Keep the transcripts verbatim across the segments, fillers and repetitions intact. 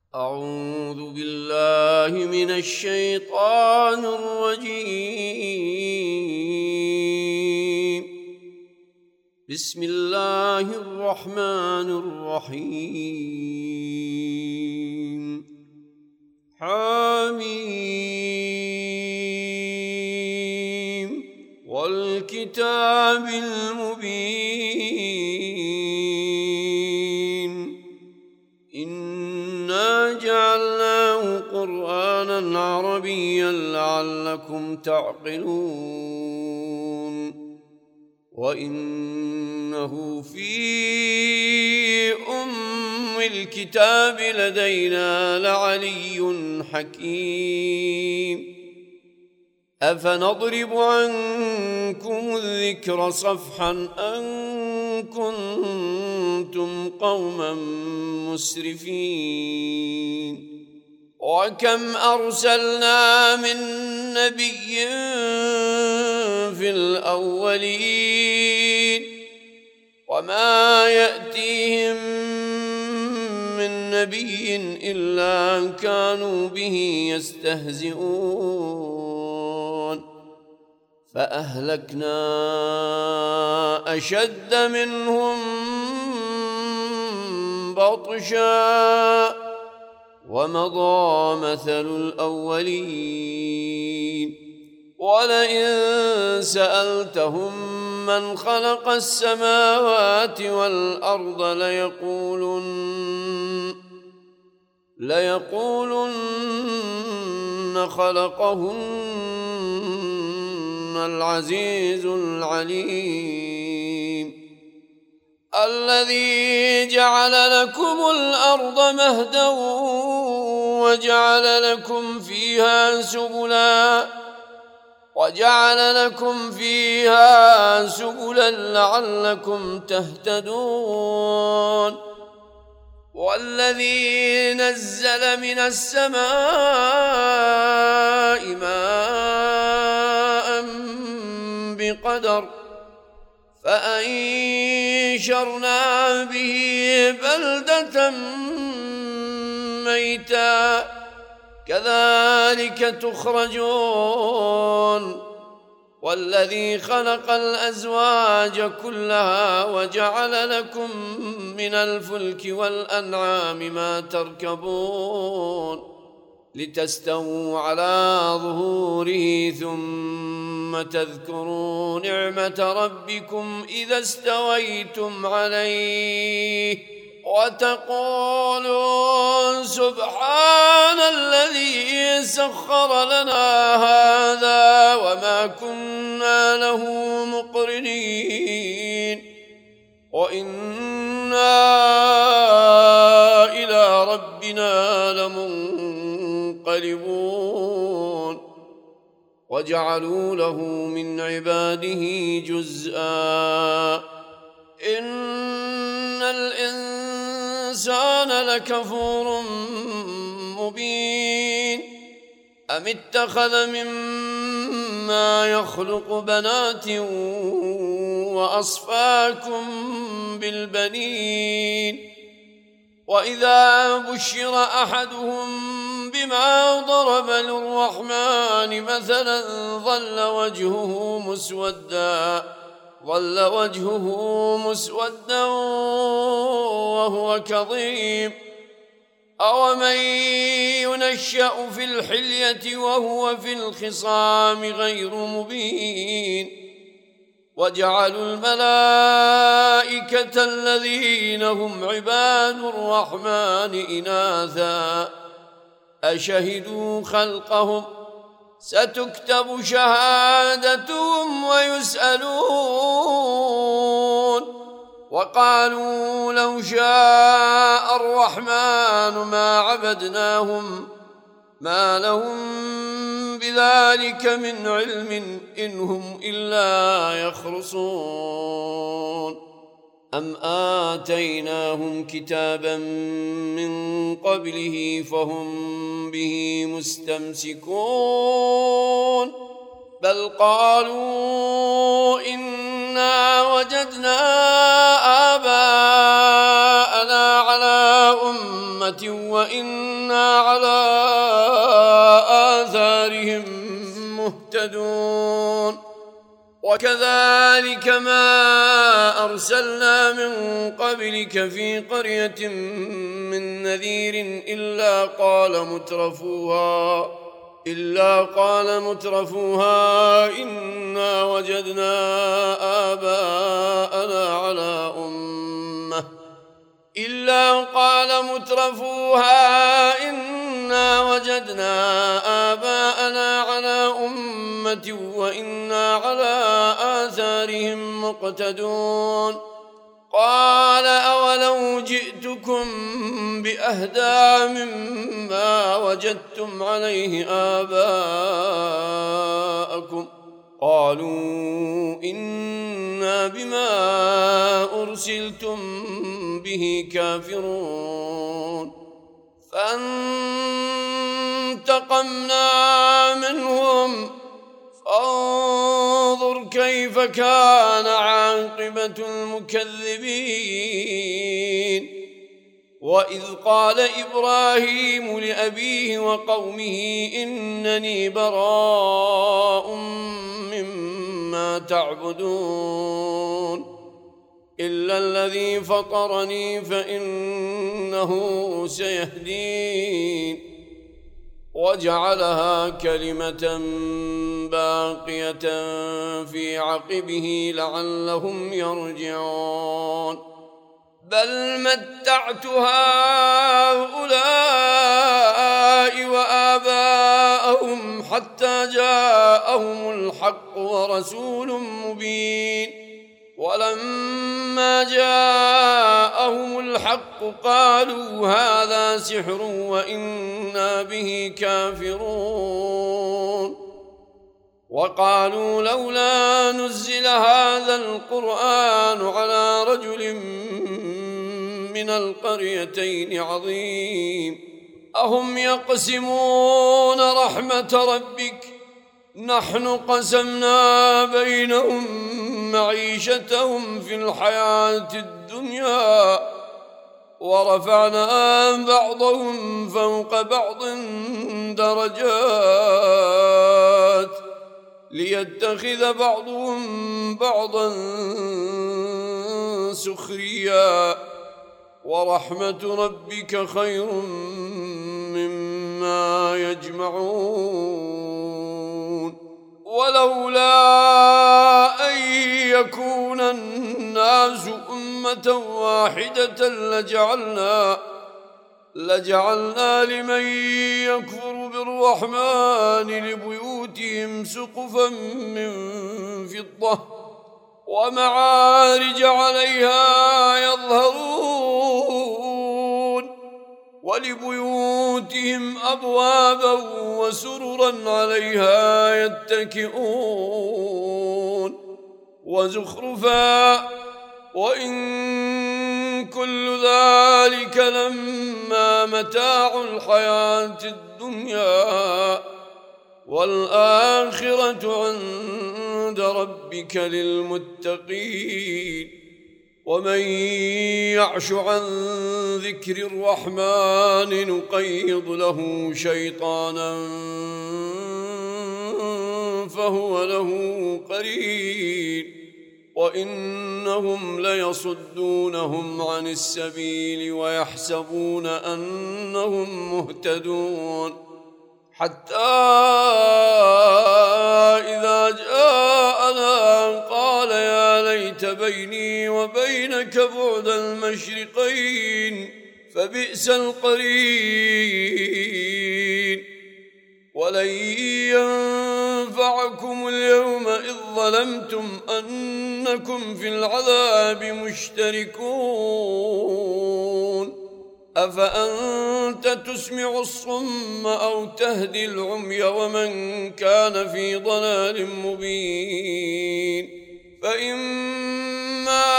أعوذ بالله من الشيطان الرجيم. بسم الله الرحمن الرحيم. حميم والكتاب المبين. إنا جعلناه قرآنا عربيا لعلكم تعقلون. وإنه في أم الكتاب لدينا لعلي حكيم. أفنضرب عنكم الذكر صفحا أن كنتم قوما مسرفين. وكم أرسلنا من نبي في الأولين وما يأتيهم من نبي إلا كانوا به يستهزئون. فأهلكنا أشد منهم بطشا ومضى مثل الأولين. ولئن سألتهم من خلق السماوات والأرض ليقولن ليقولن خلقهن العزيز العليم. الذي جعل لكم الأرض مهدا وجعل لكم فيها سبلا وجعل لكم فيها سبلا لعلكم تهتدون. والذي نزل من السماء ماء بقدر فأنشرنا به بلدة ميتا كذلك تخرجون. والذي خلق الأزواج كلها وجعل لكم من الفلك والأنعام ما تركبون لتستووا على ظهوره ثم تذكروا نعمة ربكم إذا استويتم عليه وتقولون سبحان الذي سخر لنا هذا وما كنا له مقرنين وإنا إلى ربنا لمنقلبون. وجعلوا له من عباده جزءا. إن الإنسان لكفور مبين. أم اتخذ مما يخلق بنات وأصفاكم بالبنين. وإذا بشر أحدهم بما ضرب للرحمن مثلا ظل وجهه مسودا ظل وجهه مسودا وهو كظيم. أومن ينشأ في الحلية وهو في الخصام غير مبين. وجعلوا الملائكة الذين هم عباد الرحمن إناثا أشهدوا خلقهم ستكتب شهادتهم ويسألون. وقالوا لو شاء الرحمن ما عبدناهم ما لهم بذلك من علم إن هم إلا يخرصون. أم آتيناهم كتابا من قبله فهم به مستمسكون. بل قالوا إن إنا وجدنا آباءنا على أمة وإنا على آثارهم مهتدون وكذلك ما أرسلنا من قبلك في قرية من نذير إلا قال مترفوها إلا قال مترفوها إنا وجدنا آباءنا على أمة إلا قال مترفوها إنا وجدنا آباءنا على أمة وإنا على آثارهم مقتدون قال أولو جئتكم بأهدى مما وجدتم عليه آباءكم قالوا إنا بما أرسلتم به كافرون فانتقمنا منهم فانظر كيف كان عاقبة المكذبين وإذ قال إبراهيم لأبيه وقومه إنني براء مما تعبدون إلا الذي فطرني فإنه سيهدين وجعلها كلمة باقية في عقبه لعلهم يرجعون بل متعت هؤلاء وآباءهم حتى جاءهم الحق ورسول مبين ولما جاءهم الحق قالوا هذا سحر وإنا به كافرون وقالوا لولا نزل هذا القرآن على رجل من القريتين عظيم أهم يقسمون رحمة ربك نحن قسمنا بينهم معيشتهم في الحياة الدنيا ورفعنا بعضهم فوق بعض درجات ليتخذ بعضهم بعضا سخريا ورحمة ربك خير مما يجمعون ولولا أن يكون الناس أمة واحدة لجعلنا لجعلنا لمن يكفر بالرحمن لبيوتهم سقفا من فضة ومعارج عليها يظهرون ولبيوتهم أبوابا وسررا عليها يتكئون وزخرفا وإن كل ذلك لما متاع الحياة الدنيا والآخرة عند ربك للمتقين ومن يعش عن ذكر الرحمن نقيض له شيطانا فهو له قرين وإنهم ليصدونهم عن السبيل ويحسبون أنهم مهتدون حتى إذا جاءنا قال يا ليت بيني وبينك بعد المشرقين فبئس القرين ولن ينفعكم اليوم إذ ظلمتم أنكم في العذاب مشتركون أفأنت تسمع الصم أو تهدي العمي ومن كان في ضلال مبين فإما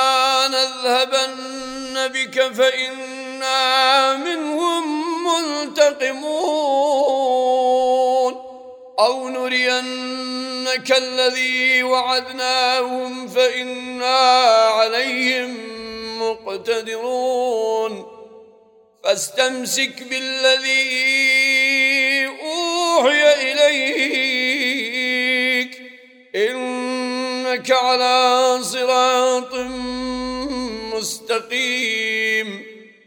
نذهبن بك فإنا منهم منتقمون أو نرينك إنك الذي وعدناهم فإنا عليهم مقتدرون فاستمسك بالذي أوحي إليك إنك على صراط مستقيم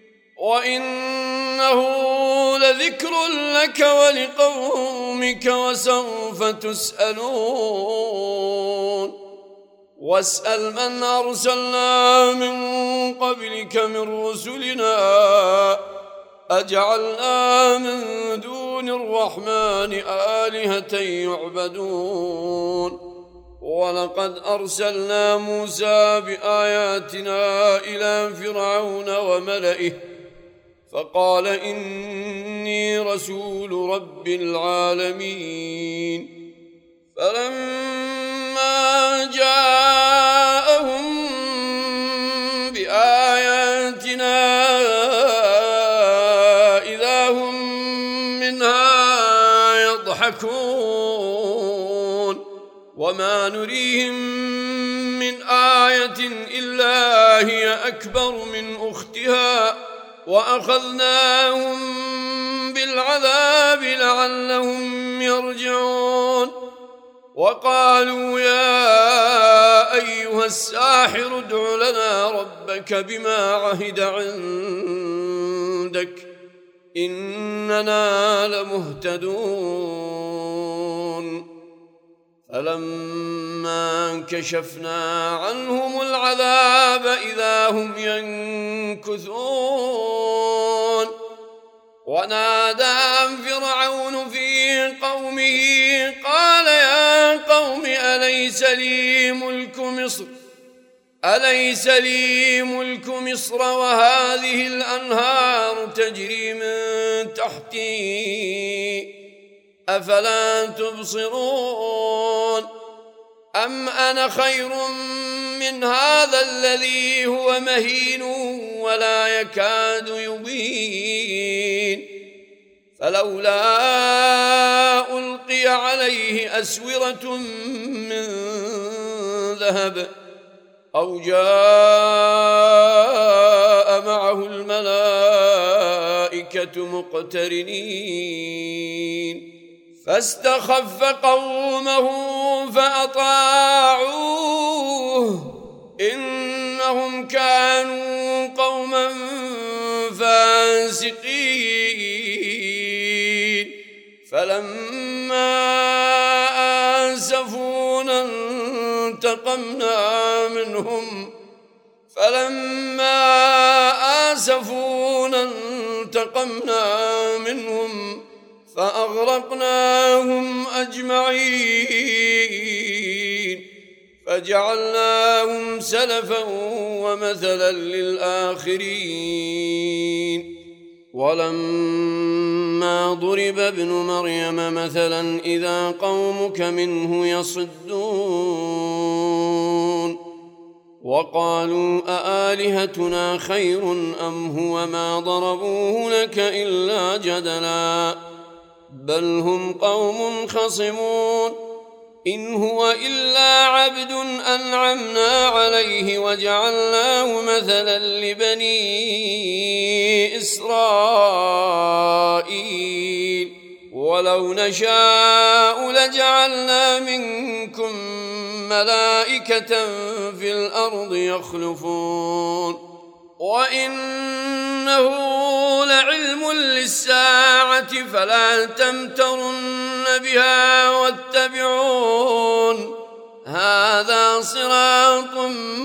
وإنه لذكر لك ولقومك وسوف تسألون واسأل من أرسلنا من قبلك من رسلنا أجعلنا من دون الرحمن آلهة يعبدون ولقد أرسلنا موسى بآياتنا إلى فرعون وملئه فقال إني رسول رب العالمين فلما جاءهم بآياتنا إذا هم منها يضحكون وما نريهم من آية إلا هي أكبر من أختها وأخذناهم بالعذاب لعلهم يرجعون وقالوا يا أيها الساحر ادع لنا ربك بما عهد عندك إننا لمهتدون فلما كشفنا عنهم العذاب إذا هم ينكثون ونادى فرعون في قومه قال يا قوم أليس لي ملك مصر أليس لي ملك مصر وهذه الأنهار تجري من تحتي أفلا تبصرون أم أنا خير من هذا الذي هو مهين ولا يكاد يبين فلولا ألقي عليه أسورة من ذهب أو جاء معه الملائكة مقترنين فاستخف قومه فأطاعوه إنهم كانوا قوما فاسقين فلما آسفونا انتقمنا منهم فلما آسفونا انتقمنا منهم فأغرقناهم أجمعين فجعلناهم سلفا ومثلا للآخرين ولما ضرب ابن مريم مثلا إذا قومك منه يصدون وقالوا أآلهتنا خير أم هو ما ضربوه لك إلا جدلا بل هم قوم خصمون إن هو إلا عبد أنعمنا عليه وجعلناه مثلا لبني إسرائيل ولو نشاء لجعلنا منكم ملائكة في الأرض يخلفون وإنه لعلم للساعة فلا تمترن بها واتبعون هذا صراط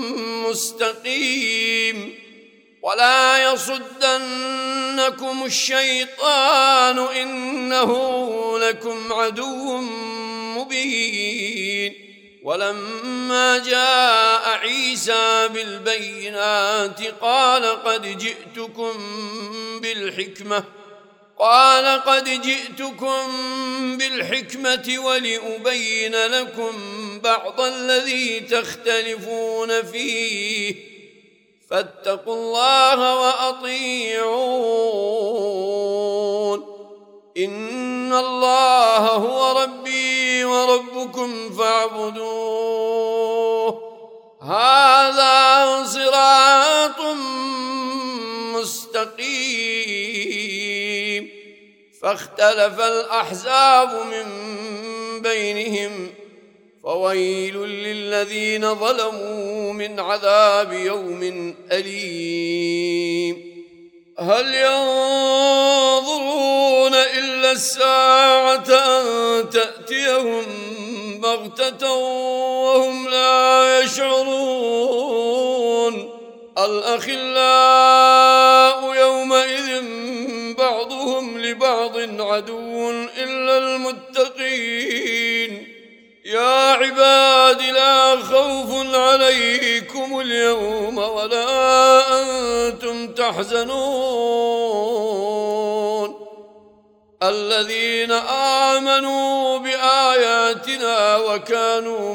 مستقيم ولا يصدنكم الشيطان إنه لكم عدو مبين ولما جاء عيسى بالبينات قال قد جئتكم بالحكمة قال قد جئتكم بالحكمة ولأبين لكم بعض الذي تختلفون فيه فاتقوا الله وأطيعون إن الله هو ربي وربكم فاعبدوه هذا صراط مستقيم. فاختلف الأحزاب من بينهم فويل للذين ظلموا من عذاب يوم أليم. هل ينظرون إلا الساعة أن تأتيهم بغتة وهم لا يشعرون. الأخلاء يومئذ بعضهم لبعض عدو إلا المتقين. يا عباد لا خوف عليكم اليوم ولا أنتم تحزنون الذين آمنوا بآياتنا وكانوا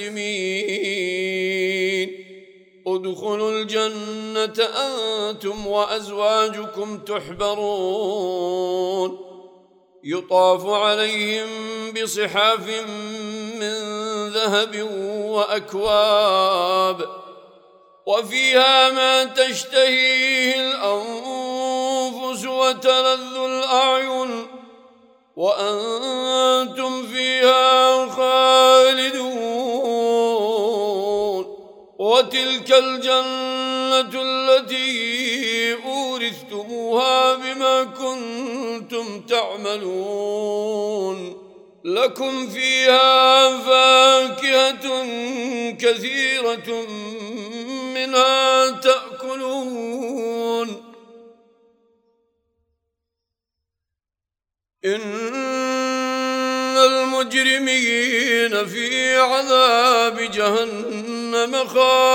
مسلمين ادخلوا الجنة أنتم وأزواجكم تحبرون يطاف عليهم بصحاف من ذهب وأكواب وفيها ما تشتهيه الأنفس وتلذ الأعين وأنتم فيها خالدون. وتلك الجنة التي أورثتموها بما كنتم تعملون لكم فيها فاكهة كثيرة منها تأكلون. إن المجرمين في عذاب جهنم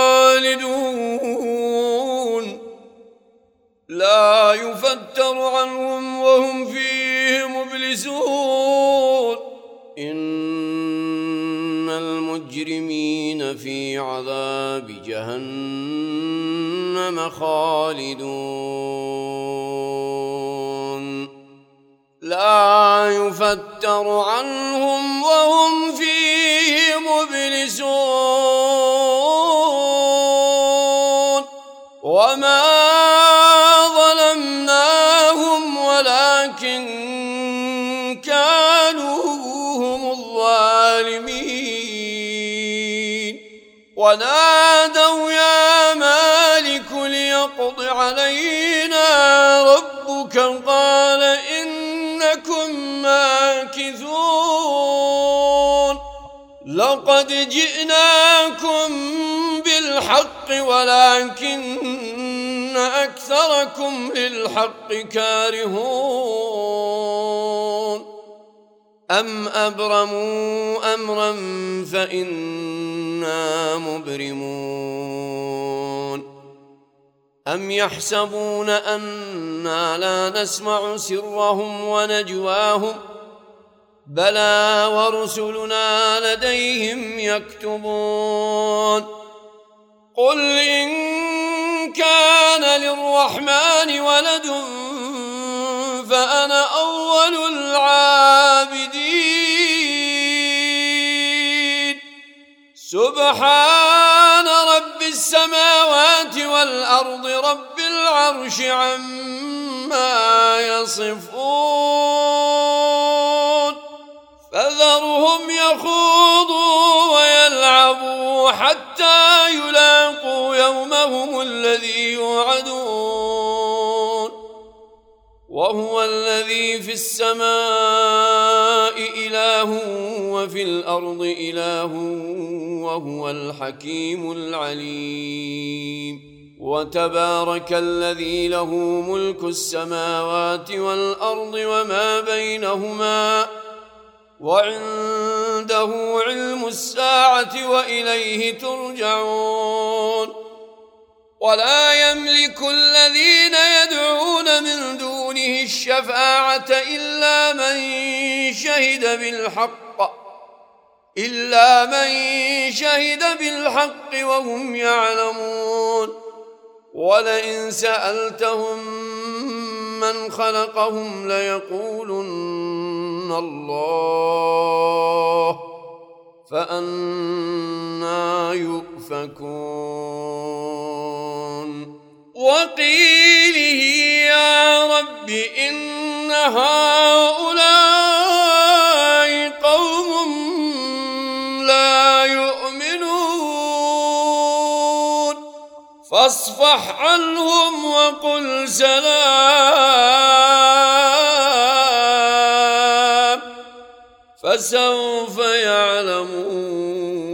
خالدون لا يفتر عنهم وهم فيه مبلسون. إن المجرمين في عذاب جهنم خالدون لا يفتر عنهم وهم فيه مبلسون. وما ظلمناهم ولكن كانوا هم الظالمين. ونادوا يا مالك ليقض علينا ربك قال إنكم ماكثون. لقد جئناكم بالحق ولكن أكثركم للحق كارهون. أم أبرموا أمرا فإنا مبرمون. أم يحسبون أنا لا نسمع سرهم ونجواهم بلى ورسلنا لديهم يكتبون. قل إن كان للرحمن ولد فأنا أول العابدين. سبحان رب السماوات والأرض رب العرش عما يصفون. فذرهم يخوضوا ويلعبوا حتى يلاقوا يومهم الذي يوعدون. وهو الذي في السماء إله وفي الأرض إله وهو الحكيم العليم. وتبارك الذي له ملك السماوات والأرض وما بينهما وعنده علم الساعة وإليه ترجعون. ولا يملك الذين يدعون من دونه الشفاعة إلا من شهد بالحق إلا من شهد بالحق وهم يعلمون. ولئن سألتهم من خلقهم ليقولن الله فأنى يؤفكون وقيله يا رب إن هؤلاء قوم لا يؤمنون فاصفح عنهم وقل سلام فسوف يعلمون.